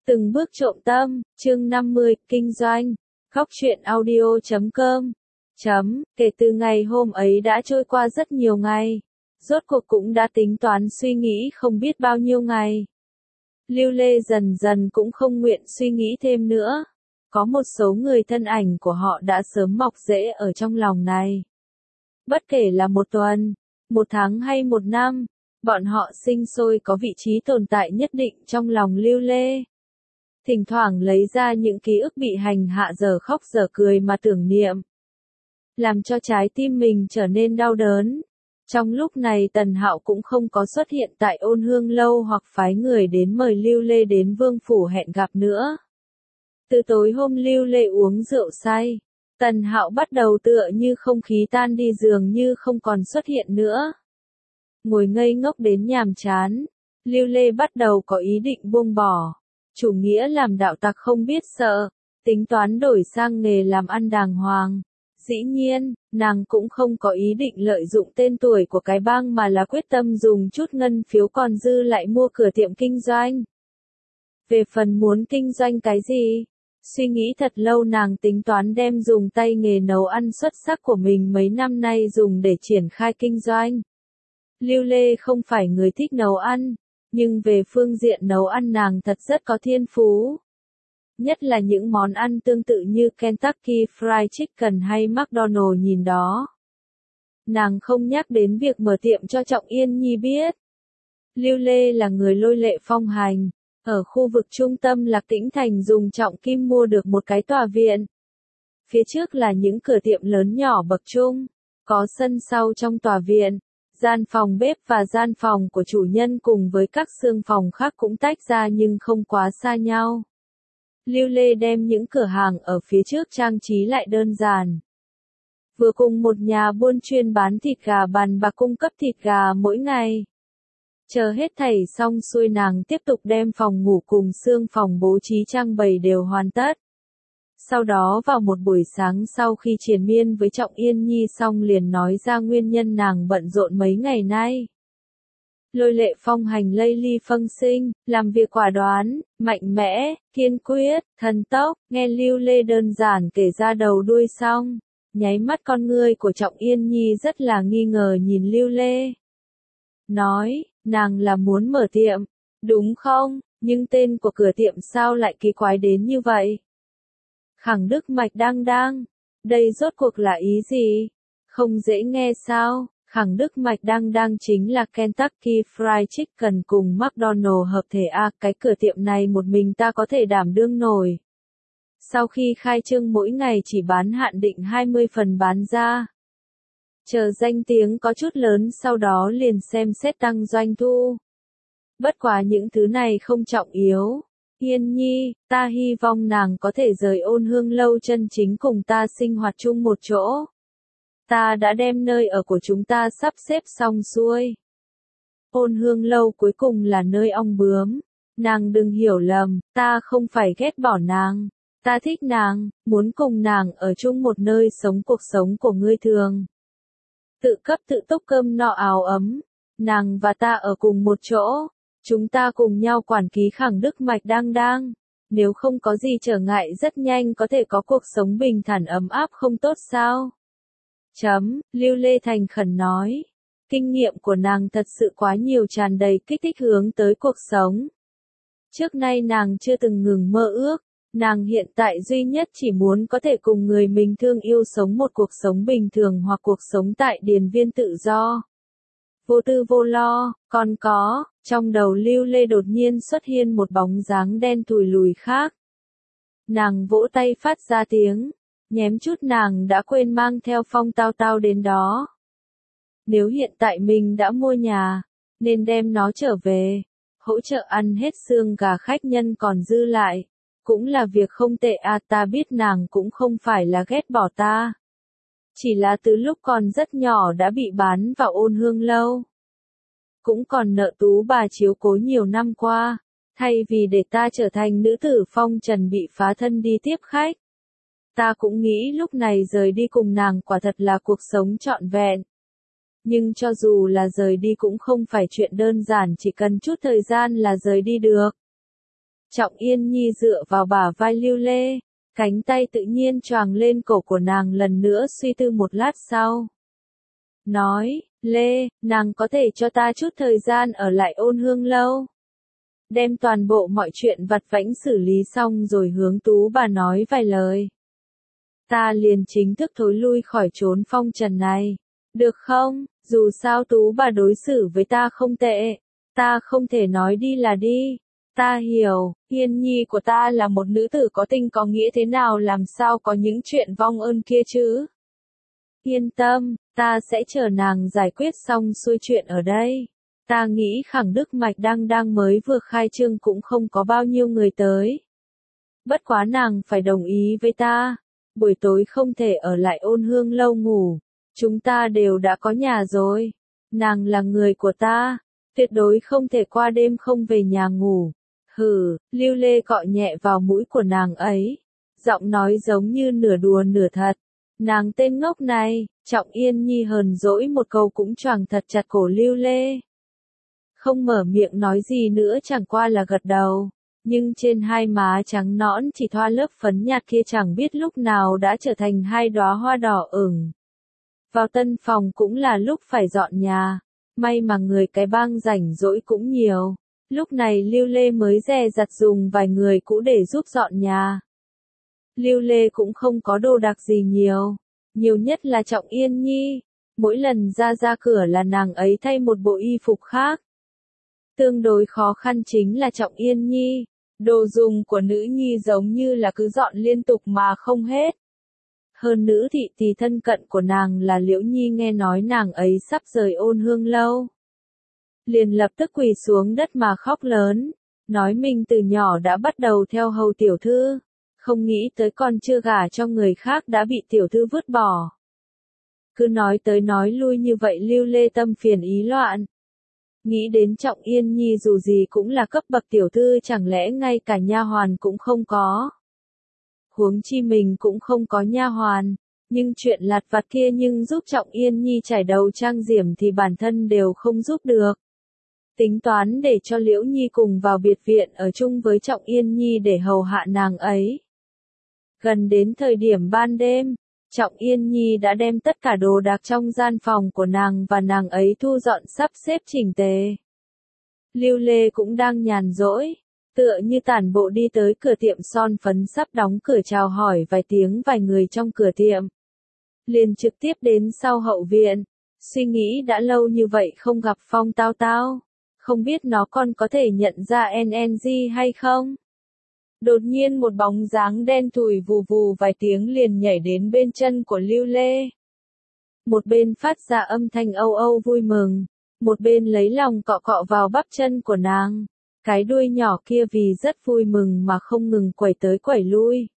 Từng bước trộm tâm, chương 50, kinh doanh. Góc truyện audio.com. Kể từ ngày hôm ấy đã trôi qua rất nhiều ngày. Rốt cuộc cũng đã tính toán suy nghĩ không biết bao nhiêu ngày. Lưu Lê dần dần cũng không nguyện suy nghĩ thêm nữa. Có một số người thân ảnh của họ đã sớm mọc rễ ở trong lòng này. Bất kể là một tuần, một tháng hay một năm, bọn họ sinh sôi có vị trí tồn tại nhất định trong lòng Lưu Lê. Thỉnh thoảng lấy ra những ký ức bị hành hạ giờ khóc giờ cười mà tưởng niệm. Làm cho trái tim mình trở nên đau đớn. Trong lúc này Tần Hạo cũng không có xuất hiện tại Ôn Hương Lâu hoặc phái người đến mời Lưu Lê đến Vương Phủ hẹn gặp nữa. Từ tối hôm Lưu Lê uống rượu say, Tần Hạo bắt đầu tựa như không khí tan đi dường như không còn xuất hiện nữa. Ngồi ngây ngốc đến nhàm chán, Lưu Lê bắt đầu có ý định buông bỏ. Chủ nghĩa làm đạo tặc không biết sợ, tính toán đổi sang nghề làm ăn đàng hoàng. Dĩ nhiên, nàng cũng không có ý định lợi dụng tên tuổi của cái bang mà là quyết tâm dùng chút ngân phiếu còn dư lại mua cửa tiệm kinh doanh. Về phần muốn kinh doanh cái gì? Suy nghĩ thật lâu nàng tính toán đem dùng tay nghề nấu ăn xuất sắc của mình mấy năm nay dùng để triển khai kinh doanh. Lưu Lê không phải người thích nấu ăn, nhưng về phương diện nấu ăn nàng thật rất có thiên phú. Nhất là những món ăn tương tự như Kentucky Fried Chicken hay McDonald's nhìn đó. Nàng không nhắc đến việc mở tiệm cho Trọng Yên Nhi biết. Lưu Lê là người lôi lệ phong hành, ở khu vực trung tâm Lạc Tĩnh Thành dùng trọng kim mua được một cái tòa viện. Phía trước là những cửa tiệm lớn nhỏ bậc trung, có sân sau trong tòa viện. Gian phòng bếp và gian phòng của chủ nhân cùng với các xương phòng khác cũng tách ra nhưng không quá xa nhau. Lưu Lê đem những cửa hàng ở phía trước trang trí lại đơn giản. Vừa cùng một nhà buôn chuyên bán thịt gà bàn bạc cung cấp thịt gà mỗi ngày. Chờ hết thảy xong xuôi nàng tiếp tục đem phòng ngủ cùng xương phòng bố trí trang bày đều hoàn tất. Sau đó vào một buổi sáng sau khi triền miên với Trọng Yên Nhi xong liền nói ra nguyên nhân nàng bận rộn mấy ngày nay. Lôi lệ phong hành lây ly phân sinh, làm việc quả đoán, mạnh mẽ, kiên quyết, thần tốc, nghe Lưu Lê đơn giản kể ra đầu đuôi xong. Nháy mắt con ngươi của Trọng Yên Nhi rất là nghi ngờ nhìn Lưu Lê. Nói, nàng là muốn mở tiệm, đúng không, nhưng tên của cửa tiệm sao lại kỳ quái đến như vậy? Khẳng Đức Mạch Đăng Đăng, đây rốt cuộc là ý gì? Không dễ nghe sao? Khẳng Đức Mạch Đăng Đăng chính là Kentucky Fried Chicken cùng McDonald's hợp thể a, cái cửa tiệm này một mình ta có thể đảm đương nổi. Sau khi khai trương mỗi ngày chỉ bán hạn định 20 phần bán ra. Chờ danh tiếng có chút lớn sau đó liền xem xét tăng doanh thu. Bất quá những thứ này không trọng yếu. Yên Nhi, ta hy vọng nàng có thể rời Ôn Hương Lâu chân chính cùng ta sinh hoạt chung một chỗ. Ta đã đem nơi ở của chúng ta sắp xếp xong xuôi. Ôn Hương Lâu cuối cùng là nơi ong bướm. Nàng đừng hiểu lầm, ta không phải ghét bỏ nàng. Ta thích nàng, muốn cùng nàng ở chung một nơi sống cuộc sống của ngươi thường. Tự cấp tự túc cơm no áo ấm. Nàng và ta ở cùng một chỗ. Chúng ta cùng nhau quản ký Khẳng Đức Mạch Đăng Đăng. Nếu không có gì trở ngại rất nhanh có thể có cuộc sống bình thản ấm áp không tốt sao? Lưu Lê thành khẩn nói. Kinh nghiệm của nàng thật sự quá nhiều tràn đầy kích thích hướng tới cuộc sống. Trước nay nàng chưa từng ngừng mơ ước. Nàng hiện tại duy nhất chỉ muốn có thể cùng người mình thương yêu sống một cuộc sống bình thường hoặc cuộc sống tại điền viên tự do. Vô tư vô lo, còn có, trong đầu Lưu Lê đột nhiên xuất hiện một bóng dáng đen thùi lùi khác. Nàng vỗ tay phát ra tiếng, nhém chút nàng đã quên mang theo Phong Tao Tao đến đó. Nếu hiện tại mình đã mua nhà, nên đem nó trở về, hỗ trợ ăn hết xương gà khách nhân còn dư lại. Cũng là việc không tệ à, ta biết nàng cũng không phải là ghét bỏ ta. Chỉ là từ lúc còn rất nhỏ đã bị bán vào Ôn Hương Lâu. Cũng còn nợ tú bà chiếu cố nhiều năm qua, thay vì để ta trở thành nữ tử phong trần bị phá thân đi tiếp khách. Ta cũng nghĩ lúc này rời đi cùng nàng quả thật là cuộc sống trọn vẹn. Nhưng cho dù là rời đi cũng không phải chuyện đơn giản, chỉ cần chút thời gian là rời đi được. Trọng Yên Nhi dựa vào bả vai Lưu Lê, cánh tay tự nhiên choàng lên cổ của nàng lần nữa suy tư một lát sau. Nói, Lê, nàng có thể cho ta chút thời gian ở lại Ôn Hương lâu. Đem toàn bộ mọi chuyện vặt vãnh xử lý xong rồi hướng Tú bà nói vài lời. Ta liền chính thức thối lui khỏi chốn phong trần này. Được không? Dù sao Tú bà đối xử với ta không tệ. Ta không thể nói đi là đi. Ta hiểu, Yên Nhi của ta là một nữ tử có tình có nghĩa thế nào làm sao có những chuyện vong ơn kia chứ. Yên tâm, ta sẽ chờ nàng giải quyết xong xuôi chuyện ở đây. Ta nghĩ Khẳng Đức Mạch đang mới vừa khai trương cũng không có bao nhiêu người tới. Bất quá nàng phải đồng ý với ta. Buổi tối không thể ở lại Ôn Hương lâu ngủ. Chúng ta đều đã có nhà rồi. Nàng là người của ta. Tuyệt đối không thể qua đêm không về nhà ngủ. Hừ, Lưu Lê cọ nhẹ vào mũi của nàng ấy. Giọng nói giống như nửa đùa nửa thật. Nàng tên ngốc này, Trọng Yên Nhi hờn dỗi một câu cũng choàng thật chặt cổ Lưu Lê. Không mở miệng nói gì nữa chẳng qua là gật đầu. Nhưng trên hai má trắng nõn chỉ thoa lớp phấn nhạt kia chẳng biết lúc nào đã trở thành hai đóa hoa đỏ ửng. Vào tân phòng cũng là lúc phải dọn nhà. May mà người cái bang rảnh rỗi cũng nhiều. Lúc này Lưu Lê mới dè dặt dùng vài người cũ để giúp dọn nhà. Lưu Lê cũng không có đồ đạc gì nhiều. Nhiều nhất là Trọng Yên Nhi. Mỗi lần ra cửa là nàng ấy thay một bộ y phục khác. Tương đối khó khăn chính là Trọng Yên Nhi. Đồ dùng của nữ nhi giống như là cứ dọn liên tục mà không hết. Hơn nữ thị thì thân cận của nàng là Liễu Nhi nghe nói nàng ấy sắp rời Ôn Hương lâu. Liền lập tức quỳ xuống đất mà khóc lớn. Nói mình từ nhỏ đã bắt đầu theo hầu tiểu thư. Không nghĩ tới còn chưa gả cho người khác đã bị tiểu thư vứt bỏ. Cứ nói tới nói lui như vậy Lưu Lê tâm phiền ý loạn. Nghĩ đến Trọng Yên Nhi dù gì cũng là cấp bậc tiểu thư chẳng lẽ ngay cả nha hoàn cũng không có. Huống chi mình cũng không có nha hoàn, nhưng chuyện lặt vặt kia nhưng giúp Trọng Yên Nhi trải đầu trang điểm thì bản thân đều không giúp được. Tính toán để cho Liễu Nhi cùng vào biệt viện ở chung với Trọng Yên Nhi để hầu hạ nàng ấy. Gần đến thời điểm ban đêm, Trọng Yên Nhi đã đem tất cả đồ đạc trong gian phòng của nàng và nàng ấy thu dọn sắp xếp chỉnh tề. Lưu Lê cũng đang nhàn rỗi, tựa như tản bộ đi tới cửa tiệm son phấn sắp đóng cửa chào hỏi vài tiếng vài người trong cửa tiệm. Liền trực tiếp đến sau hậu viện, suy nghĩ đã lâu như vậy không gặp Phong Tao Tao, không biết nó còn có thể nhận ra NNG hay không? Đột nhiên một bóng dáng đen thùi vù vù vài tiếng liền nhảy đến bên chân của Lưu Lê. Một bên phát ra âm thanh âu âu vui mừng, một bên lấy lòng cọ cọ vào bắp chân của nàng. Cái đuôi nhỏ kia vì rất vui mừng mà không ngừng quẩy tới quẩy lui.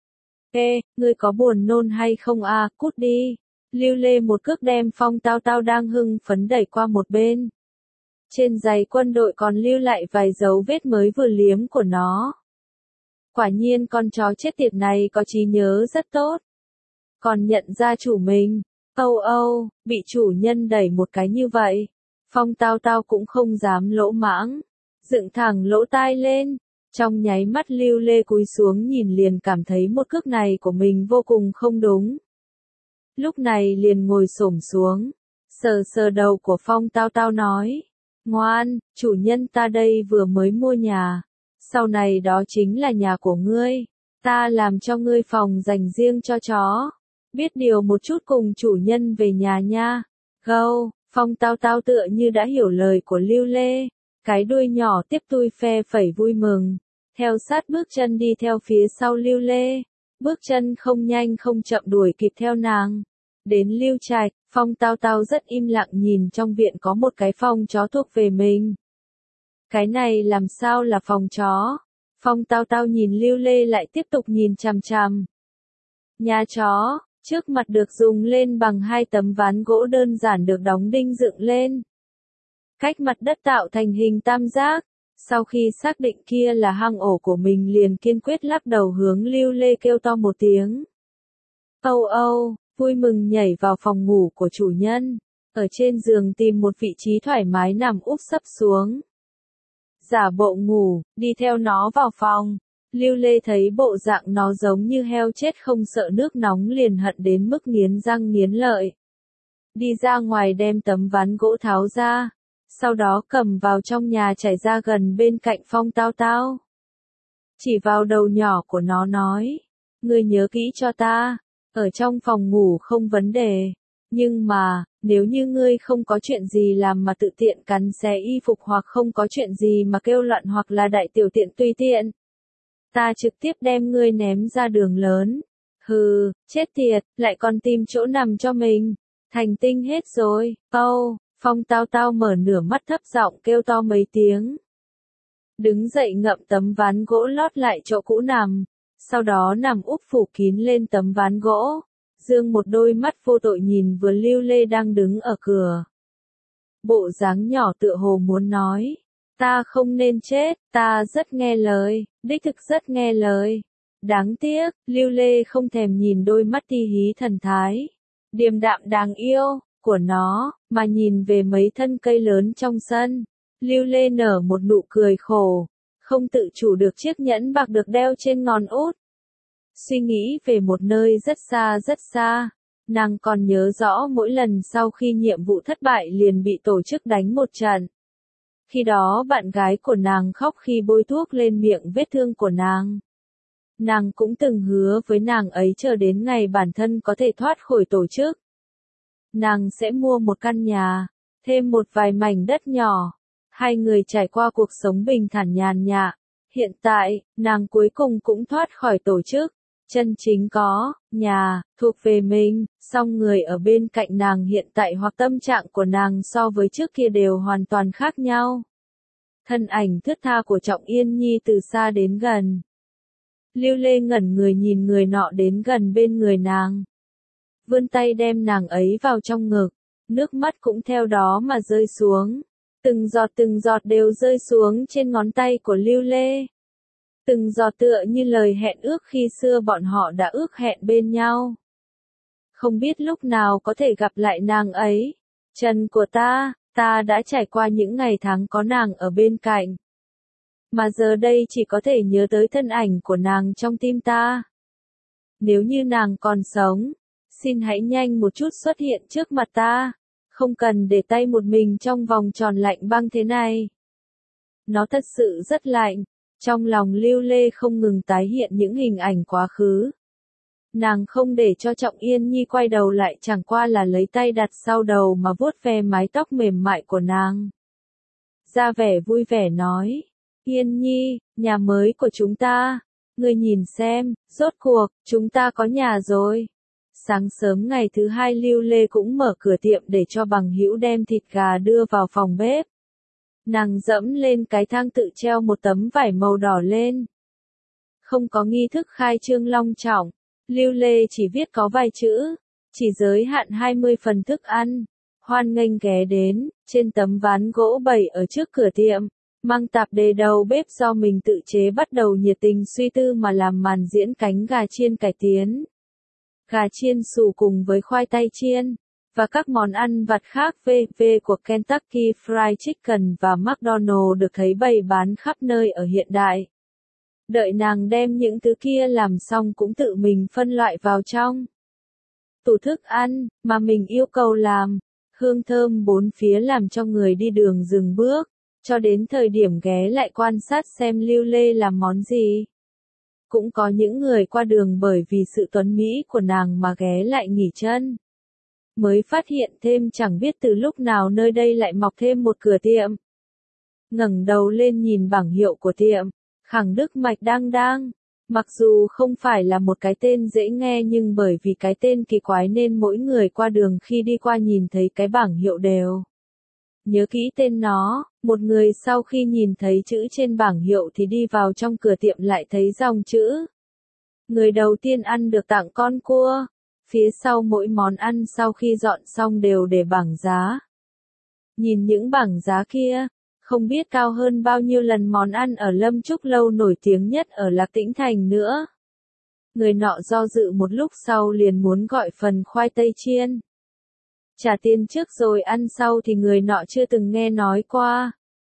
Ê, ngươi có buồn nôn hay không à, cút đi. Lưu Lê một cước đem Phong Tao Tao đang hưng phấn đẩy qua một bên. Trên giày quân đội còn lưu lại vài dấu vết mới vừa liếm của nó. Quả nhiên con chó chết tiệt này có trí nhớ rất tốt. Còn nhận ra chủ mình. Âu âu, bị chủ nhân đẩy một cái như vậy. Phong Tao Tao cũng không dám lỗ mãng. Dựng thẳng lỗ tai lên. Trong nháy mắt Lưu Lê cúi xuống nhìn liền cảm thấy một cước này của mình vô cùng không đúng. Lúc này liền ngồi xổm xuống. Sờ sờ đầu của Phong Tao Tao nói. Ngoan, chủ nhân ta đây vừa mới mua nhà. Sau này đó chính là nhà của ngươi. Ta làm cho ngươi phòng dành riêng cho chó. Biết điều một chút cùng chủ nhân về nhà nha. Gâu, Phong Tao Tao tựa như đã hiểu lời của Lưu Lê. Cái đuôi nhỏ tiếp tui phe phẩy vui mừng. Theo sát bước chân đi theo phía sau Lưu Lê. Bước chân không nhanh không chậm đuổi kịp theo nàng. Đến Lưu Trạch, Phong Tao Tao rất im lặng nhìn trong viện có một cái phòng chó thuộc về mình. Cái này làm sao là phòng chó? Phong Tao Tao nhìn Lưu Lê lại tiếp tục nhìn chằm chằm. Nhà chó, trước mặt được dùng lên bằng hai tấm ván gỗ đơn giản được đóng đinh dựng lên. Cách mặt đất tạo thành hình tam giác. Sau khi xác định kia là hang ổ của mình liền kiên quyết lắc đầu hướng Lưu Lê kêu to một tiếng. Âu âu, vui mừng nhảy vào phòng ngủ của chủ nhân. Ở trên giường tìm một vị trí thoải mái nằm úp sấp xuống. giả bộ ngủ, đi theo nó vào phòng. Lưu Lê thấy bộ dạng nó giống như heo chết không sợ nước nóng liền hận đến mức nghiến răng nghiến lợi. Đi ra ngoài đem tấm ván gỗ tháo ra, sau đó cầm vào trong nhà trải ra gần bên cạnh Phong Tao Tao. Chỉ vào đầu nhỏ của nó nói, ngươi nhớ kỹ cho ta, ở trong phòng ngủ không vấn đề, nhưng mà, nếu như ngươi không có chuyện gì làm mà tự tiện cắn xé y phục hoặc không có chuyện gì mà kêu loạn hoặc là đại tiểu tiện tùy tiện, ta trực tiếp đem ngươi ném ra đường lớn. Hừ, chết tiệt, lại còn tìm chỗ nằm cho mình. Thành tinh hết rồi, Phong Tao Tao mở nửa mắt thấp giọng kêu to mấy tiếng. Đứng dậy ngậm tấm ván gỗ lót lại chỗ cũ nằm, sau đó nằm úp phủ kín lên tấm ván gỗ, dương một đôi mắt vô tội nhìn vừa Lưu Lê đang đứng ở cửa. Bộ dáng nhỏ tựa hồ muốn nói, ta không nên chết, ta rất nghe lời, đích thực rất nghe lời. Đáng tiếc, Lưu Lê không thèm nhìn đôi mắt ti hí thần thái, điềm đạm đáng yêu, của nó, mà nhìn về mấy thân cây lớn trong sân. Lưu Lê nở một nụ cười khổ, không tự chủ được chiếc nhẫn bạc được đeo trên ngón út. Suy nghĩ về một nơi rất xa, nàng còn nhớ rõ mỗi lần sau khi nhiệm vụ thất bại liền bị tổ chức đánh một trận. Khi đó bạn gái của nàng khóc khi bôi thuốc lên miệng vết thương của nàng. Nàng cũng từng hứa với nàng ấy chờ đến ngày bản thân có thể thoát khỏi tổ chức. Nàng sẽ mua một căn nhà, thêm một vài mảnh đất nhỏ. Hai người trải qua cuộc sống bình thản nhàn nhã. Hiện tại, nàng cuối cùng cũng thoát khỏi tổ chức. Chân chính có, nhà, thuộc về mình, song người ở bên cạnh nàng hiện tại hoặc tâm trạng của nàng so với trước kia đều hoàn toàn khác nhau. Thân ảnh thướt tha của Trọng Yên Nhi từ xa đến gần. Lưu Lê ngẩn người nhìn người nọ đến gần bên người nàng. Vươn tay đem nàng ấy vào trong ngực, nước mắt cũng theo đó mà rơi xuống. Từng giọt đều rơi xuống trên ngón tay của Lưu Lê. Từng giọt tựa như lời hẹn ước khi xưa bọn họ đã ước hẹn bên nhau. Không biết lúc nào có thể gặp lại nàng ấy. Chân của ta đã trải qua những ngày tháng có nàng ở bên cạnh. Mà giờ đây chỉ có thể nhớ tới thân ảnh của nàng trong tim ta. Nếu như nàng còn sống, xin hãy nhanh một chút xuất hiện trước mặt ta. Không cần để tay một mình trong vòng tròn lạnh băng thế này. Nó thật sự rất lạnh. Trong lòng Lưu Lê không ngừng tái hiện những hình ảnh quá khứ. Nàng không để cho Trọng Yên Nhi quay đầu lại chẳng qua là lấy tay đặt sau đầu mà vuốt ve mái tóc mềm mại của nàng. Ra vẻ vui vẻ nói, Yên Nhi, nhà mới của chúng ta, ngươi nhìn xem, rốt cuộc, chúng ta có nhà rồi. Sáng sớm ngày thứ hai Lưu Lê cũng mở cửa tiệm để cho bằng hữu đem thịt gà đưa vào phòng bếp. Nàng dẫm lên cái thang tự treo một tấm vải màu đỏ lên. Không có nghi thức khai trương long trọng, Lưu Lê chỉ viết có vài chữ, chỉ giới hạn 20 phần thức ăn. Hoan nghênh ghé đến, trên tấm ván gỗ bày ở trước cửa tiệm, mang tạp đề đầu bếp do mình tự chế bắt đầu nhiệt tình suy tư mà làm màn diễn cánh gà chiên cải tiến. Gà chiên xù cùng với khoai tây chiên, và các món ăn vặt khác của Kentucky Fried Chicken và McDonald's được thấy bày bán khắp nơi ở hiện đại. Đợi nàng đem những thứ kia làm xong cũng tự mình phân loại vào trong tủ thức ăn, mà mình yêu cầu làm, hương thơm bốn phía làm cho người đi đường dừng bước, cho đến thời điểm ghé lại quan sát xem Lưu Lê làm món gì. Cũng có những người qua đường bởi vì sự tuấn mỹ của nàng mà ghé lại nghỉ chân. Mới phát hiện thêm chẳng biết từ lúc nào nơi đây lại mọc thêm một cửa tiệm. Ngẩng đầu lên nhìn bảng hiệu của tiệm, Khẳng Đức Mạch Đang. Mặc dù không phải là một cái tên dễ nghe nhưng bởi vì cái tên kỳ quái nên mỗi người qua đường khi đi qua nhìn thấy cái bảng hiệu đều nhớ kỹ tên nó. Một người sau khi nhìn thấy chữ trên bảng hiệu thì đi vào trong cửa tiệm lại thấy dòng chữ. Người đầu tiên ăn được tặng con cua. Phía sau mỗi món ăn sau khi dọn xong đều để bảng giá. Nhìn những bảng giá kia, không biết cao hơn bao nhiêu lần món ăn ở Lâm Trúc Lâu nổi tiếng nhất ở Lạc Tĩnh Thành nữa. Người nọ do dự một lúc sau liền muốn gọi phần khoai tây chiên. Trả tiền trước rồi ăn sau thì người nọ chưa từng nghe nói qua.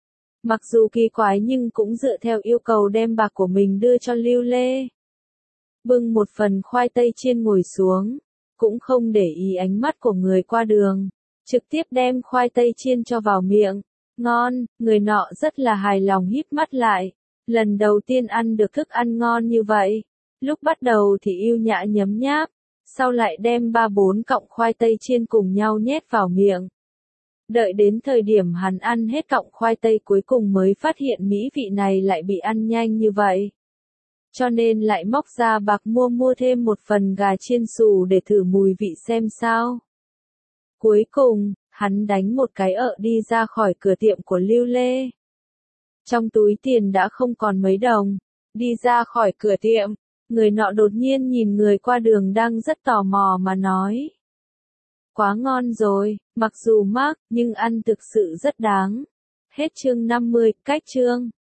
Mặc dù kỳ quái nhưng cũng dựa theo yêu cầu đem bạc của mình đưa cho Lưu Lê. Bưng một phần khoai tây chiên ngồi xuống, cũng không để ý ánh mắt của người qua đường, trực tiếp đem khoai tây chiên cho vào miệng. Ngon, người nọ rất là hài lòng híp mắt lại. Lần đầu tiên ăn được thức ăn ngon như vậy. Lúc bắt đầu thì yêu nhã nhấm nháp, sau lại đem 3-4 cọng khoai tây chiên cùng nhau nhét vào miệng. Đợi đến thời điểm hắn ăn hết cọng khoai tây cuối cùng mới phát hiện mỹ vị này lại bị ăn nhanh như vậy. Cho nên lại móc ra bạc mua thêm một phần gà chiên xù để thử mùi vị xem sao. Cuối cùng, hắn đánh một cái đi ra khỏi cửa tiệm của Lưu Lê. Trong túi tiền đã không còn mấy đồng. Đi ra khỏi cửa tiệm, người nọ đột nhiên nhìn người qua đường đang rất tò mò mà nói. Quá ngon rồi, mặc dù mắc, nhưng ăn thực sự rất đáng. Hết chương 50, cách chương.